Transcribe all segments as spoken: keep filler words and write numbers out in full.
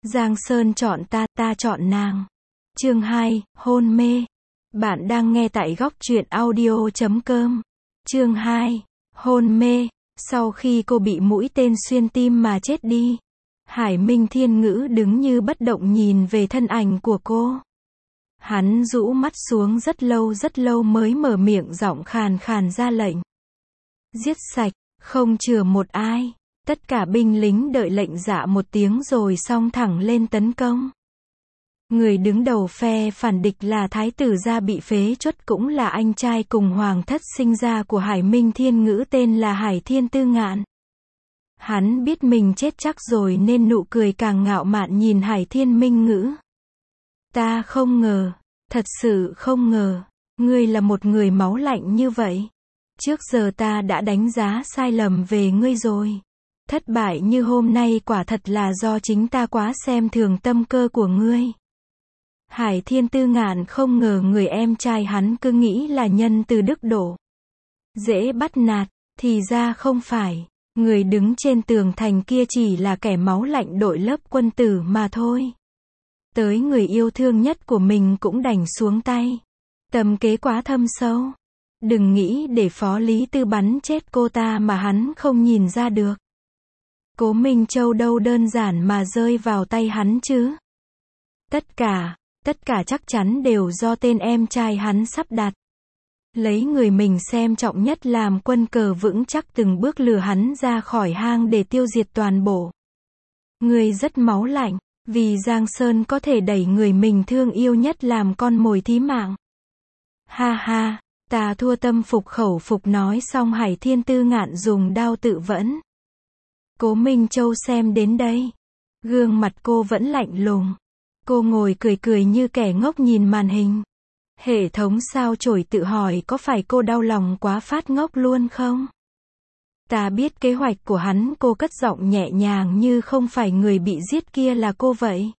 Giang Sơn chọn ta, ta chọn nàng. Chương hai, hôn mê. Bạn đang nghe tại góc truyện audio chấm com. Chương hai, hôn mê. Sau khi cô bị mũi tên xuyên tim mà chết đi, Hải Minh Thiên Ngữ đứng như bất động nhìn về thân ảnh của cô. Hắn rũ mắt xuống rất lâu rất lâu mới mở miệng giọng khàn khàn ra lệnh. Giết sạch, không chừa một ai. Tất cả binh lính đợi lệnh dạ một tiếng rồi xông thẳng lên tấn công. Người đứng đầu phe phản địch là Thái tử gia bị phế truất, cũng là anh trai cùng hoàng thất sinh ra của Hải Minh Thiên Ngữ, tên là Hải Thiên Tư Ngạn. Hắn biết mình chết chắc rồi nên nụ cười càng ngạo mạn nhìn Hải Thiên Minh Ngữ. Ta không ngờ, thật sự không ngờ, ngươi là một người máu lạnh như vậy. Trước giờ ta đã đánh giá sai lầm về ngươi rồi. Thất bại như hôm nay quả thật là do chính ta quá xem thường tâm cơ của ngươi. Hải Thiên Tư Ngạn không ngờ người em trai hắn cứ nghĩ là nhân từ đức độ, dễ bắt nạt, thì ra không phải. Người đứng trên tường thành kia chỉ là kẻ máu lạnh đội lớp quân tử mà thôi. Tới người yêu thương nhất của mình cũng đành xuống tay. Tâm kế quá thâm sâu. Đừng nghĩ để Phó Lý Tư bắn chết cô ta mà hắn không nhìn ra được. Cố Minh Châu đâu đơn giản mà rơi vào tay hắn chứ. Tất cả, tất cả chắc chắn đều do tên em trai hắn sắp đặt. Lấy người mình xem trọng nhất làm quân cờ vững chắc, từng bước lừa hắn ra khỏi hang để tiêu diệt toàn bộ. Người rất máu lạnh, vì Giang Sơn có thể đẩy người mình thương yêu nhất làm con mồi thí mạng. Ha ha, ta thua tâm phục khẩu phục. Nói xong Hải Thiên Tư Ngạn dùng đao tự vẫn. Cố Minh Châu xem đến đây, gương mặt cô vẫn lạnh lùng. Cô ngồi cười cười như kẻ ngốc nhìn màn hình. Hệ thống sao chổi tự hỏi có phải cô đau lòng quá phát ngốc luôn không? Ta biết kế hoạch của hắn. Cô cất giọng nhẹ nhàng như không phải người bị giết kia là cô vậy.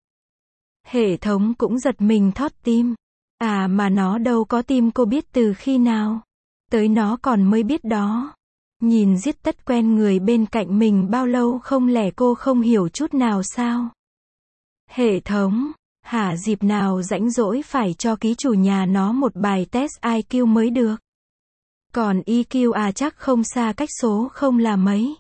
Hệ thống cũng giật mình thót tim. À mà nó đâu có tim, cô biết từ khi nào? Tới nó còn mới biết đó. Nhìn giết tất quen người bên cạnh mình bao lâu không lẽ cô không hiểu chút nào sao? Hệ thống, hả, dịp nào rãnh rỗi phải cho ký chủ nhà nó một bài test i kiu mới được. Còn i kiu à, chắc không xa cách số không là mấy.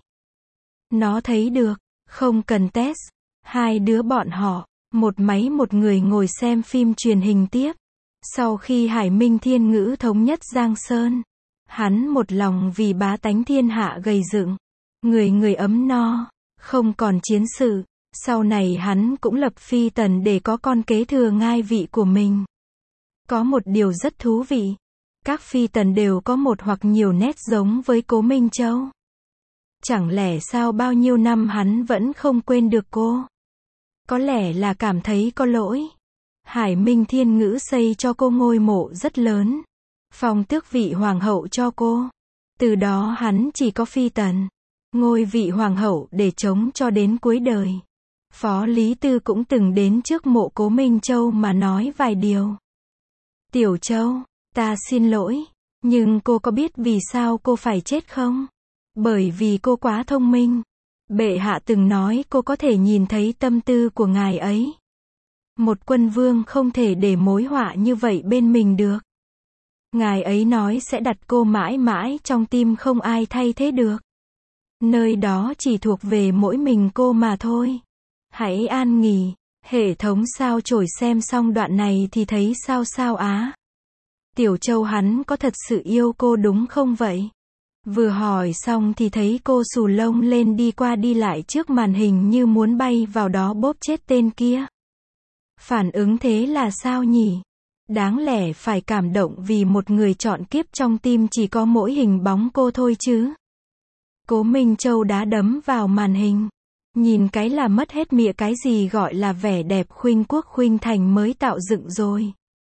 Nó thấy được, không cần test. Hai đứa bọn họ, một máy một người ngồi xem phim truyền hình tiếp. Sau khi Hải Minh Thiên Ngữ thống nhất Giang Sơn, hắn một lòng vì bá tánh thiên hạ gầy dựng. Người người ấm no, không còn chiến sự. Sau này hắn cũng lập phi tần để có con kế thừa ngai vị của mình. Có một điều rất thú vị. Các phi tần đều có một hoặc nhiều nét giống với Cố Minh Châu. Chẳng lẽ sao bao nhiêu năm hắn vẫn không quên được cô? Có lẽ là cảm thấy có lỗi. Hải Minh Thiên Ngữ xây cho cô ngôi mộ rất lớn, phong tước vị hoàng hậu cho cô. Từ đó hắn chỉ có phi tần, ngôi vị hoàng hậu để chống cho đến cuối đời. Phó Lý Tư cũng từng đến trước mộ Cố Minh Châu mà nói vài điều. Tiểu Châu, ta xin lỗi, nhưng cô có biết vì sao cô phải chết không? Bởi vì cô quá thông minh. Bệ hạ từng nói cô có thể nhìn thấy tâm tư của ngài ấy. Một quân vương không thể để mối họa như vậy bên mình được. Ngài ấy nói sẽ đặt cô mãi mãi trong tim, không ai thay thế được. Nơi đó chỉ thuộc về mỗi mình cô mà thôi. Hãy an nghỉ. Hệ thống sao chổi xem xong đoạn này thì thấy sao sao á. Tiểu Châu, hắn có thật sự yêu cô đúng không vậy? Vừa hỏi xong thì thấy cô xù lông lên đi qua đi lại trước màn hình như muốn bay vào đó bóp chết tên kia. Phản ứng thế là sao nhỉ? Đáng lẽ phải cảm động vì một người chọn kiếp trong tim chỉ có mỗi hình bóng cô thôi chứ. Cố Minh Châu đá đấm vào màn hình. Nhìn cái là mất hết mịa cái gì gọi là vẻ đẹp khuynh quốc khuynh thành mới tạo dựng rồi.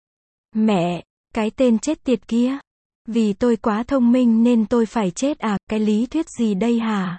Mẹ, cái tên chết tiệt kia. Vì tôi quá thông minh nên tôi phải chết à, cái lý thuyết gì đây hả?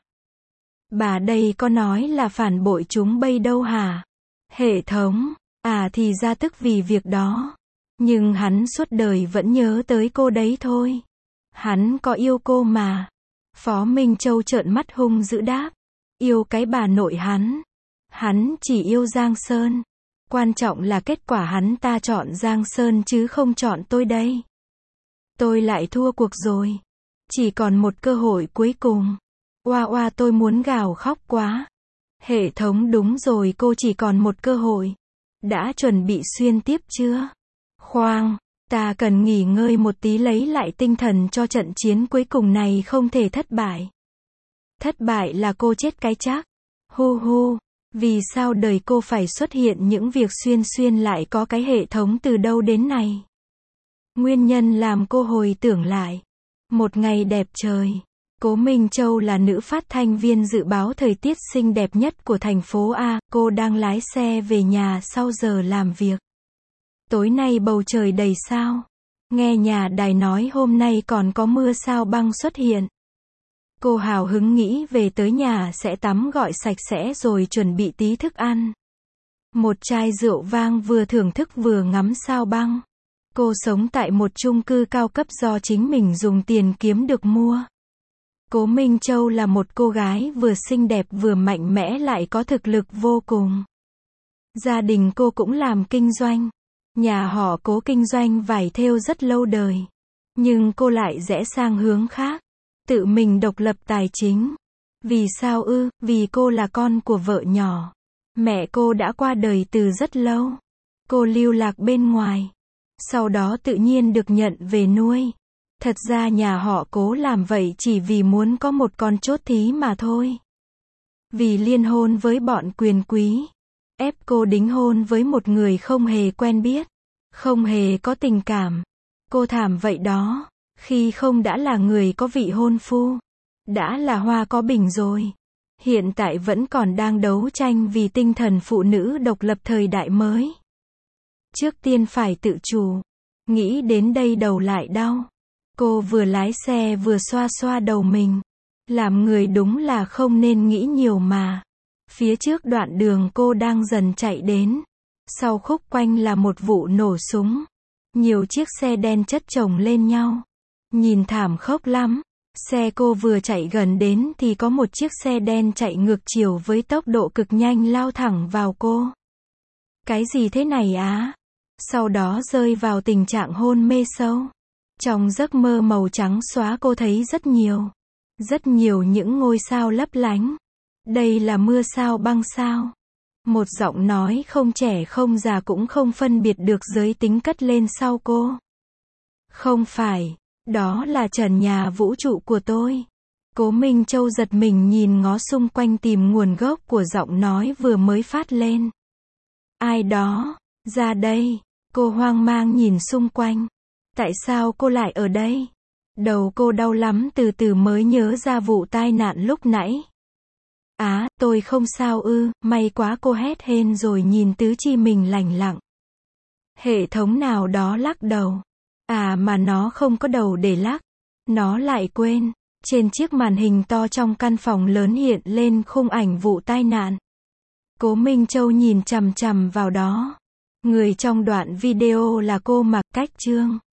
Bà đây có nói là phản bội chúng bây đâu hả? Hệ thống, à thì ra tức vì việc đó. Nhưng hắn suốt đời vẫn nhớ tới cô đấy thôi. Hắn có yêu cô mà. Phó Minh Châu trợn mắt hung dữ đáp. Yêu cái bà nội hắn. Hắn chỉ yêu Giang Sơn. Quan trọng là kết quả hắn ta chọn Giang Sơn chứ không chọn tôi đây. Tôi lại thua cuộc rồi. Chỉ còn một cơ hội cuối cùng. Oa oa tôi muốn gào khóc quá. Hệ thống đúng rồi, cô chỉ còn một cơ hội. Đã chuẩn bị xuyên tiếp chưa? Khoan, ta cần nghỉ ngơi một tí lấy lại tinh thần cho trận chiến cuối cùng này không thể thất bại. Thất bại là cô chết cái chắc. Hu hu, vì sao đời cô phải xuất hiện những việc xuyên xuyên lại có cái hệ thống từ đâu đến này? Nguyên nhân làm cô hồi tưởng lại. Một ngày đẹp trời. Cố Minh Châu là nữ phát thanh viên dự báo thời tiết xinh đẹp nhất của thành phố A, cô đang lái xe về nhà sau giờ làm việc. Tối nay bầu trời đầy sao. Nghe nhà đài nói hôm nay còn có mưa sao băng xuất hiện. Cô hào hứng nghĩ về tới nhà sẽ tắm gội sạch sẽ rồi chuẩn bị tí thức ăn. Một chai rượu vang vừa thưởng thức vừa ngắm sao băng. Cô sống tại một chung cư cao cấp do chính mình dùng tiền kiếm được mua. Cố Minh Châu là một cô gái vừa xinh đẹp vừa mạnh mẽ lại có thực lực vô cùng. Gia đình cô cũng làm kinh doanh. Nhà họ Cố kinh doanh vải thêu rất lâu đời. Nhưng cô lại rẽ sang hướng khác. Tự mình độc lập tài chính. Vì sao ư? Vì cô là con của vợ nhỏ. Mẹ cô đã qua đời từ rất lâu. Cô lưu lạc bên ngoài. Sau đó tự nhiên được nhận về nuôi. Thật ra nhà họ Cố làm vậy chỉ vì muốn có một con chốt thí mà thôi. Vì liên hôn với bọn quyền quý. Ép cô đính hôn với một người không hề quen biết. Không hề có tình cảm. Cô thảm vậy đó. Khi không đã là người có vị hôn phu. Đã là hoa có bình rồi. Hiện tại vẫn còn đang đấu tranh vì tinh thần phụ nữ độc lập thời đại mới. Trước tiên phải tự chủ. Nghĩ đến đây đầu lại đau. Cô vừa lái xe vừa xoa xoa đầu mình. Làm người đúng là không nên nghĩ nhiều mà. Phía trước đoạn đường cô đang dần chạy đến. Sau khúc quanh là một vụ nổ súng. Nhiều chiếc xe đen chất chồng lên nhau. Nhìn thảm khốc lắm. Xe cô vừa chạy gần đến thì có một chiếc xe đen chạy ngược chiều với tốc độ cực nhanh lao thẳng vào cô. Cái gì thế này á? Sau đó rơi vào tình trạng hôn mê sâu. Trong giấc mơ màu trắng xóa cô thấy rất nhiều. Rất nhiều những ngôi sao lấp lánh. Đây là mưa sao băng sao. Một giọng nói không trẻ không già cũng không phân biệt được giới tính cất lên sau cô. Không phải, đó là trần nhà vũ trụ của tôi. Cố Minh Châu giật mình nhìn ngó xung quanh tìm nguồn gốc của giọng nói vừa mới phát lên. Ai đó, ra đây. Cô hoang mang nhìn xung quanh. Tại sao cô lại ở đây? Đầu cô đau lắm, từ từ mới nhớ ra vụ tai nạn lúc nãy. Á, tôi không sao ư, may quá, cô hét hên rồi nhìn tứ chi mình lành lặng. Hệ thống nào đó lắc đầu. À mà nó không có đầu để lắc. Nó lại quên. Trên chiếc màn hình to trong căn phòng lớn hiện lên khung ảnh vụ tai nạn. Cố Minh Châu nhìn chằm chằm vào đó. Người trong đoạn video là cô Mạc Cách Trương.